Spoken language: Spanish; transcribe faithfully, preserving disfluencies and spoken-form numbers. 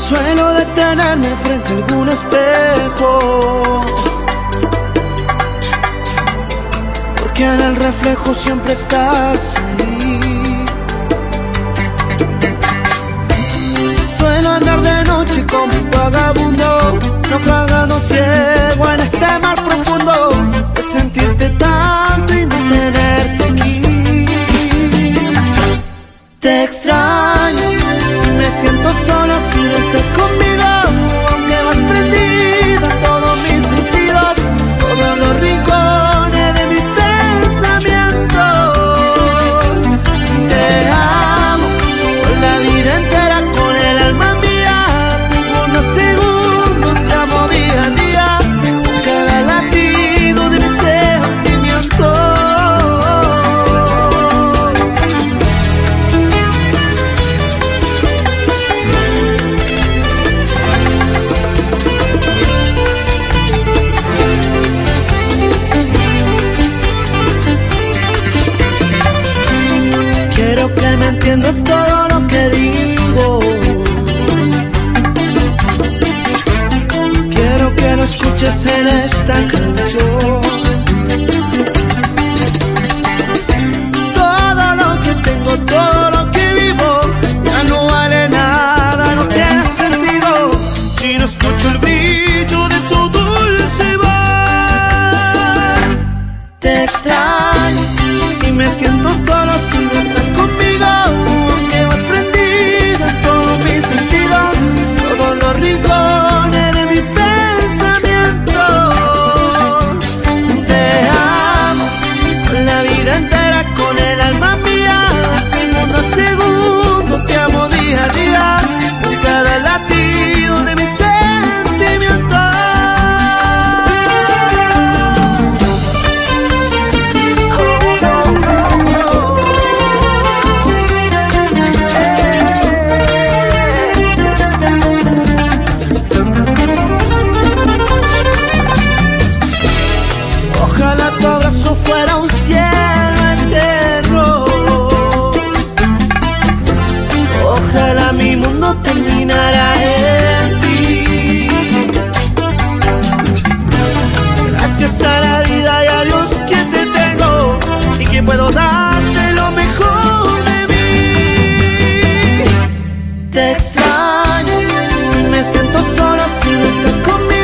Suelo detenerme frente a algún espejo, porque en el reflejo siempre estás ahí. Suelo andar de noche como un vagabundo, naufragando ciego en este mar profundo, de sentirte tanto y no tenerte aquí. Te extraño, me siento solo si no estás conmigo, aunque vas prendida a todos mis sentidos, todos los rincones de mi pensamiento. Te amo con la vida entera, con el alma mía, segundo a segundo, te amo día a día, con cada latido de mis sentimientos. Quiero que me entiendas todo lo que digo, quiero que lo escuches en esta canción. Todo lo que tengo, todo lo que vivo, ya no vale nada, no tiene sentido si no escucho el brillo de tu dulce voz. Te extraño y me siento solo si no estás conmigo, aunque vas prendida en todos mis sentidos, todos los rincones de mi pensamiento. Te amo con la vida entera, con el alma mía, segundo a segundo, te amo día a día, con cada latido de mis sentimientos. Ojalá tu abrazo fuera un cielo eterno, ojalá mi mundo terminara en ti. Gracias a la vida y a Dios que te tengo y que puedo darte lo mejor de mí. Te extraño y me siento solo si no estás conmigo,